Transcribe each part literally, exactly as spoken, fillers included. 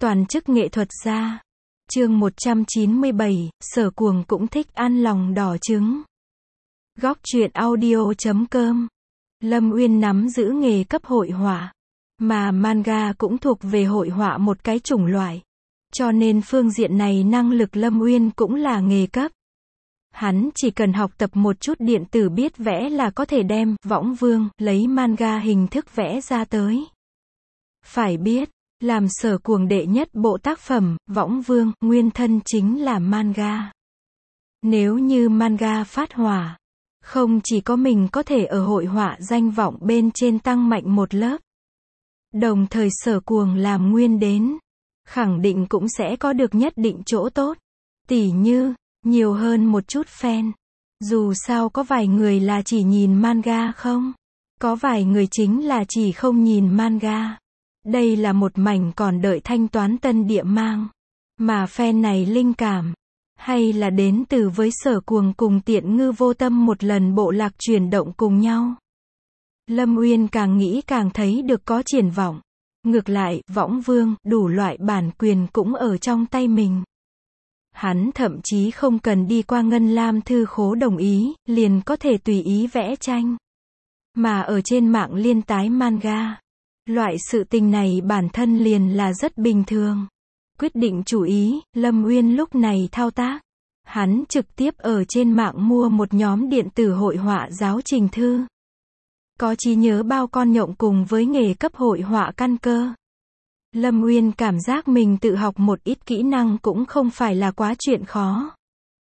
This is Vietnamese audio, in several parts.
Toàn chức nghệ thuật gia. Chương một trăm chín mươi bảy, Sở Cuồng cũng thích ăn lòng đỏ trứng. Góc truyện audio chấm com. Lâm Uyên nắm giữ nghề cấp hội họa, mà manga cũng thuộc về hội họa một cái chủng loại. Cho nên phương diện này năng lực Lâm Uyên cũng là nghề cấp. Hắn chỉ cần học tập một chút điện tử biết vẽ là có thể đem Võng Vương lấy manga hình thức vẽ ra tới. Phải biết, làm Sở Cuồng đệ nhất bộ tác phẩm, Võng Vương, nguyên thân chính là manga. Nếu như manga phát hỏa, không chỉ có mình có thể ở hội họa danh vọng bên trên tăng mạnh một lớp, đồng thời Sở Cuồng làm nguyên đến, khẳng định cũng sẽ có được nhất định chỗ tốt. Tỉ như, nhiều hơn một chút fan. Dù sao có vài người là chỉ nhìn manga không? Có vài người chính là chỉ không nhìn manga. Đây là một mảnh còn đợi thanh toán tân địa mang. Mà fan này linh cảm, hay là đến từ với Sở Cuồng cùng Tiện Ngư Vô Tâm một lần bộ lạc chuyển động cùng nhau. Lâm Uyên càng nghĩ càng thấy được có triển vọng. Ngược lại, Võng Vương, đủ loại bản quyền cũng ở trong tay mình. Hắn thậm chí không cần đi qua Ngân Lam thư khố đồng ý, liền có thể tùy ý vẽ tranh. Mà ở trên mạng liên tái manga, loại sự tình này bản thân liền là rất bình thường. Quyết định chủ ý, Lâm Uyên lúc này thao tác. Hắn trực tiếp ở trên mạng mua một nhóm điện tử hội họa giáo trình thư. Có trí nhớ bao con nhộng cùng với nghề cấp hội họa căn cơ. Lâm Uyên cảm giác mình tự học một ít kỹ năng cũng không phải là quá chuyện khó.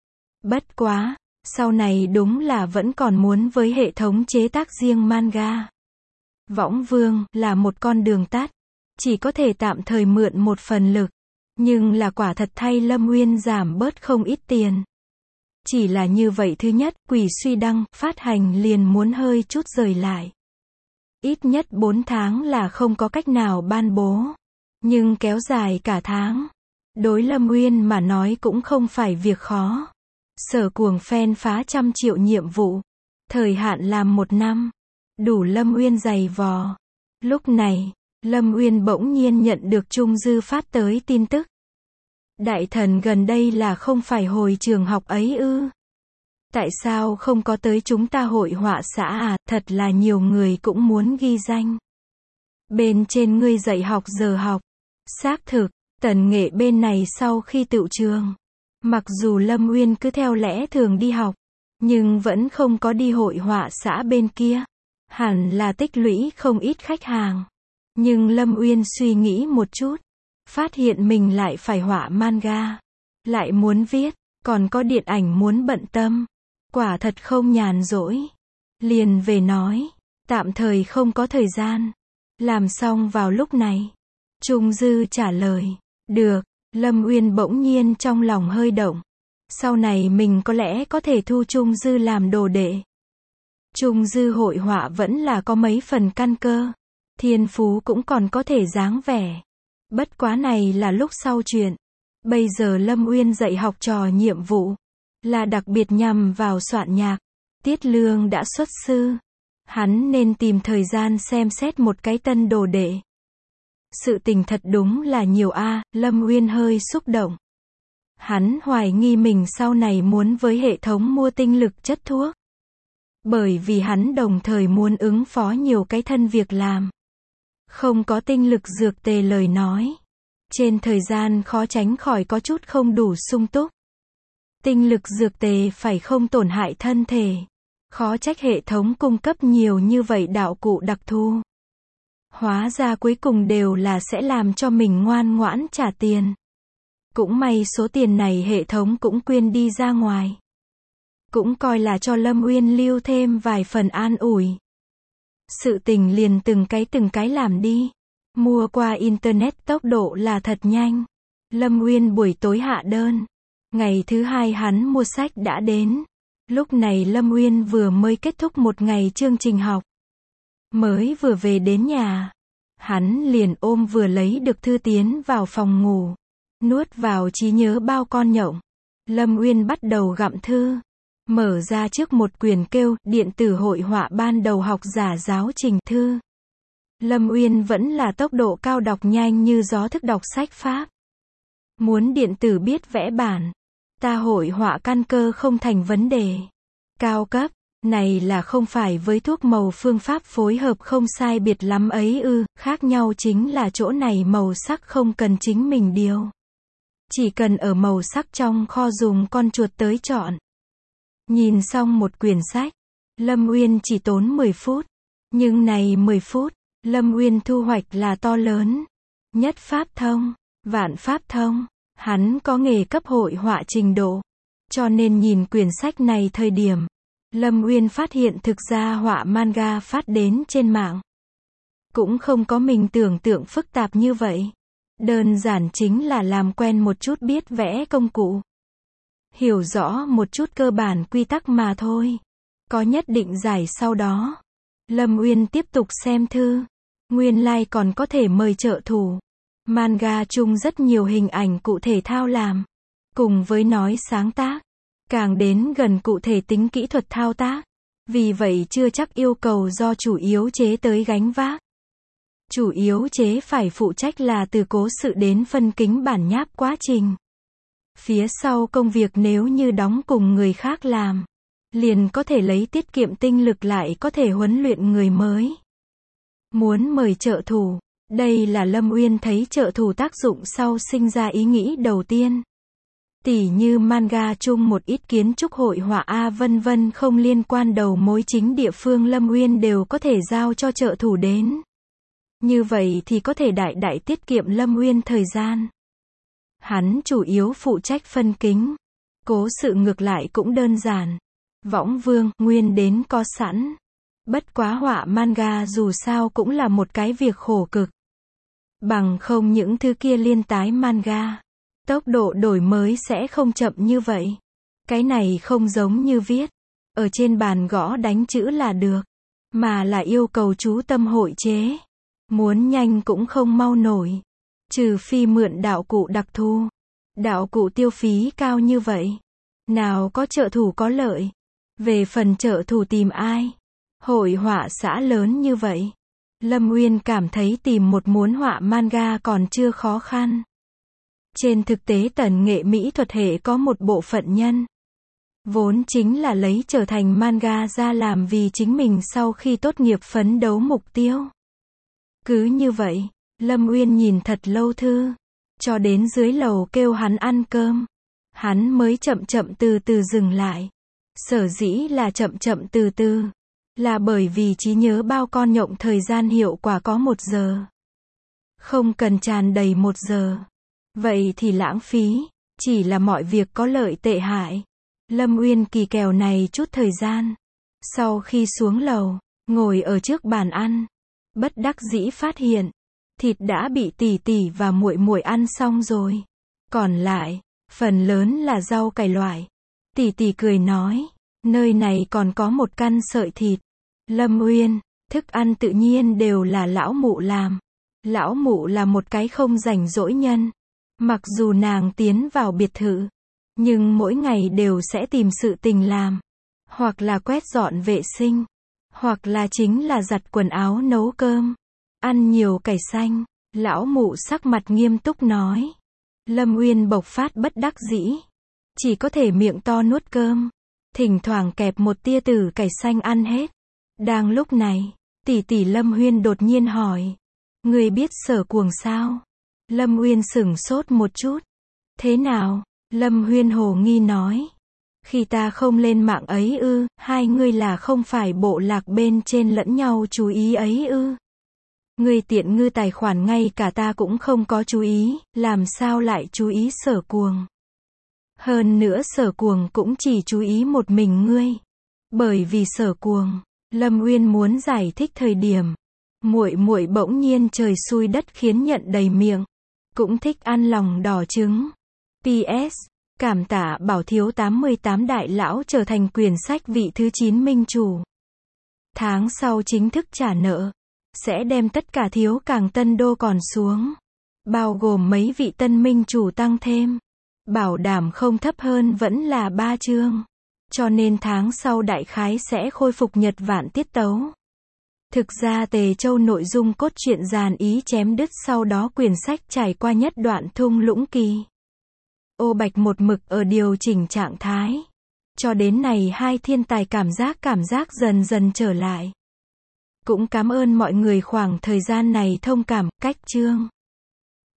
Bất quá, sau này đúng là vẫn còn muốn với hệ thống chế tác riêng manga. Võng Vương là một con đường tắt, chỉ có thể tạm thời mượn một phần lực, nhưng là quả thật thay Lâm Uyên giảm bớt không ít tiền. Chỉ là như vậy, thứ nhất, Quỷ Suy Đăng phát hành liền muốn hơi chút rời lại. Ít nhất bốn tháng là không có cách nào ban bố. Nhưng kéo dài cả tháng, đối Lâm Uyên mà nói cũng không phải việc khó. Sở Cuồng fan phá trăm triệu nhiệm vụ, thời hạn làm một năm, đủ Lâm Uyên dày vò. Lúc này, Lâm Uyên bỗng nhiên nhận được Trung Dư phát tới tin tức. Đại thần gần đây là không phải hồi trường học ấy ư? Tại sao không có tới chúng ta hội họa xã à? Thật là nhiều người cũng muốn ghi danh. Bên trên ngươi dạy học giờ học. Xác thực, Tần Nghệ bên này sau khi tựu trường, mặc dù Lâm Uyên cứ theo lẽ thường đi học, nhưng vẫn không có đi hội họa xã bên kia. Hẳn là tích lũy không ít khách hàng. Nhưng Lâm Uyên suy nghĩ một chút, phát hiện mình lại phải họa manga, lại muốn viết, còn có điện ảnh muốn bận tâm. Quả thật không nhàn rỗi. Liền về nói, tạm thời không có thời gian. Làm xong vào lúc này, Trung Dư trả lời, được. Lâm Uyên bỗng nhiên trong lòng hơi động. Sau này mình có lẽ có thể thu Trung Dư làm đồ đệ. Trung Dư hội họa vẫn là có mấy phần căn cơ. Thiên phú cũng còn có thể dáng vẻ. Bất quá này là lúc sau chuyện. Bây giờ Lâm Uyên dạy học trò nhiệm vụ, là đặc biệt nhằm vào soạn nhạc. Tiết Lương đã xuất sư. Hắn nên tìm thời gian xem xét một cái tân đồ đệ. Sự tình thật đúng là nhiều a. Lâm Uyên hơi xúc động. Hắn hoài nghi mình sau này muốn với hệ thống mua tinh lực chất thuốc. Bởi vì hắn đồng thời muốn ứng phó nhiều cái thân việc làm. Không có tinh lực dược tề lời nói, trên thời gian khó tránh khỏi có chút không đủ sung túc. Tinh lực dược tề phải không tổn hại thân thể. Khó trách hệ thống cung cấp nhiều như vậy đạo cụ đặc thù. Hóa ra cuối cùng đều là sẽ làm cho mình ngoan ngoãn trả tiền. Cũng may số tiền này hệ thống cũng quyên đi ra ngoài. Cũng coi là cho Lâm Uyên lưu thêm vài phần an ủi. Sự tình liền từng cái từng cái làm đi. Mua qua internet tốc độ là thật nhanh. Lâm Uyên buổi tối hạ đơn. Ngày thứ hai hắn mua sách đã đến. Lúc này Lâm Uyên vừa mới kết thúc một ngày chương trình học. Mới vừa về đến nhà, hắn liền ôm vừa lấy được thư tiến vào phòng ngủ. Nuốt vào trí nhớ bao con nhộng. Lâm Uyên bắt đầu gặm thư. Mở ra trước một quyển kêu điện tử hội họa ban đầu học giả giáo trình thư. Lâm Uyên vẫn là tốc độ cao đọc nhanh như gió thức đọc sách Pháp. Muốn điện tử biết vẽ bản. Ta hội họa căn cơ không thành vấn đề. Cao cấp, này là không phải với thuốc màu phương pháp phối hợp không sai biệt lắm ấy ư, khác nhau chính là chỗ này màu sắc không cần chính mình điều. Chỉ cần ở màu sắc trong kho dùng con chuột tới chọn. Nhìn xong một quyển sách, Lâm Uyên chỉ tốn mười phút. Nhưng này mười phút, Lâm Uyên thu hoạch là to lớn. Nhất pháp thông, vạn pháp thông, hắn có nghề cấp hội họa trình độ. Cho nên nhìn quyển sách này thời điểm, Lâm Uyên phát hiện thực ra họa manga phát đến trên mạng cũng không có mình tưởng tượng phức tạp như vậy. Đơn giản chính là làm quen một chút biết vẽ công cụ. Hiểu rõ một chút cơ bản quy tắc mà thôi. Có nhất định giải sau đó. Lâm Uyên tiếp tục xem thư. Nguyên lai like còn có thể mời trợ thủ. Manga chung rất nhiều hình ảnh cụ thể thao làm. Cùng với nói sáng tác. Càng đến gần cụ thể tính kỹ thuật thao tác. Vì vậy chưa chắc yêu cầu do chủ yếu chế tới gánh vác. Chủ yếu chế phải phụ trách là từ cố sự đến phân kính bản nháp quá trình. Phía sau công việc nếu như đóng cùng người khác làm, liền có thể lấy tiết kiệm tinh lực lại có thể huấn luyện người mới. Muốn mời trợ thủ, đây là Lâm Uyên thấy trợ thủ tác dụng sau sinh ra ý nghĩ đầu tiên. Tỉ như manga chung một ít kiến trúc hội họa A vân vân không liên quan đầu mối chính địa phương Lâm Uyên đều có thể giao cho trợ thủ đến. Như vậy thì có thể đại đại tiết kiệm Lâm Uyên thời gian. Hắn chủ yếu phụ trách phân kính. Cố sự ngược lại cũng đơn giản. Võng vương, nguyên đến có sẵn. Bất quá họa manga dù sao cũng là một cái việc khổ cực. Bằng không những thứ kia liên tái manga. Tốc độ đổi mới sẽ không chậm như vậy. Cái này không giống như viết. Ở trên bàn gõ đánh chữ là được. Mà là yêu cầu chú tâm hội chế. Muốn nhanh cũng không mau nổi. Trừ phi mượn đạo cụ đặc thù. Đạo cụ tiêu phí cao như vậy. Nào có trợ thủ có lợi. Về phần trợ thủ tìm ai? Hội họa xã lớn như vậy. Lâm Uyên cảm thấy tìm một muốn họa manga còn chưa khó khăn. Trên thực tế tần nghệ mỹ thuật hệ có một bộ phận nhân. Vốn chính là lấy trở thành manga ra làm vì chính mình sau khi tốt nghiệp phấn đấu mục tiêu. Cứ như vậy, Lâm Uyên nhìn thật lâu thư. Cho đến dưới lầu kêu hắn ăn cơm. Hắn mới chậm chậm từ từ dừng lại. Sở dĩ là chậm chậm từ từ. Là bởi vì trí nhớ bao con nhộng thời gian hiệu quả có một giờ. Không cần tràn đầy một giờ. Vậy thì lãng phí. Chỉ là mọi việc có lợi tệ hại. Lâm Uyên kỳ kèo này chút thời gian. Sau khi xuống lầu, ngồi ở trước bàn ăn. Bất đắc dĩ phát hiện. Thịt đã bị tỷ tỷ và muội muội ăn xong rồi. Còn lại, phần lớn là rau cải loại. Tỷ tỷ cười nói, nơi này còn có một căn sợi thịt. Lâm Uyên, thức ăn tự nhiên đều là lão mụ làm. Lão mụ là một cái không rảnh rỗi nhân. Mặc dù nàng tiến vào biệt thự, nhưng mỗi ngày đều sẽ tìm sự tình làm. Hoặc là quét dọn vệ sinh. Hoặc là chính là giặt quần áo nấu cơm. Ăn nhiều cải xanh. Lão mụ sắc mặt nghiêm túc nói. Lâm Uyên bộc phát bất đắc dĩ. Chỉ có thể miệng to nuốt cơm. Thỉnh thoảng kẹp một tia từ cải xanh ăn hết. Đang lúc này, tỷ tỷ Lâm Uyên đột nhiên hỏi. Người biết Sở Cuồng sao? Lâm Uyên sửng sốt một chút. Thế nào? Lâm Uyên hồ nghi nói. Khi ta không lên mạng ấy ư, hai ngươi là không phải bộ lạc bên trên lẫn nhau chú ý ấy ư. Ngươi tiện ngư tài khoản ngay cả ta cũng không có chú ý, làm sao lại chú ý Sở Cuồng. Hơn nữa Sở Cuồng cũng chỉ chú ý một mình ngươi. Bởi vì Sở Cuồng, Lâm Uyên muốn giải thích thời điểm. Muội muội bỗng nhiên trời xui đất khiến nhận đầy miệng. Cũng thích ăn lòng đỏ trứng. pê ét. Cảm tạ Bảo Thiếu tám mươi tám đại lão trở thành quyển sách vị thứ chín minh chủ. Tháng sau chính thức trả nợ. Sẽ đem tất cả thiếu càng tân đô còn xuống. Bao gồm mấy vị tân minh chủ tăng thêm. Bảo đảm không thấp hơn vẫn là ba chương. Cho nên tháng sau đại khái sẽ khôi phục nhật vạn tiết tấu. Thực ra Tề Châu nội dung cốt truyện dàn ý chém đứt sau đó quyển sách trải qua nhất đoạn thung lũng kỳ. Ô Bạch một mực ở điều chỉnh trạng thái. Cho đến này hai thiên tài cảm giác cảm giác dần dần trở lại. Cũng cảm ơn mọi người khoảng thời gian này thông cảm, cách chương.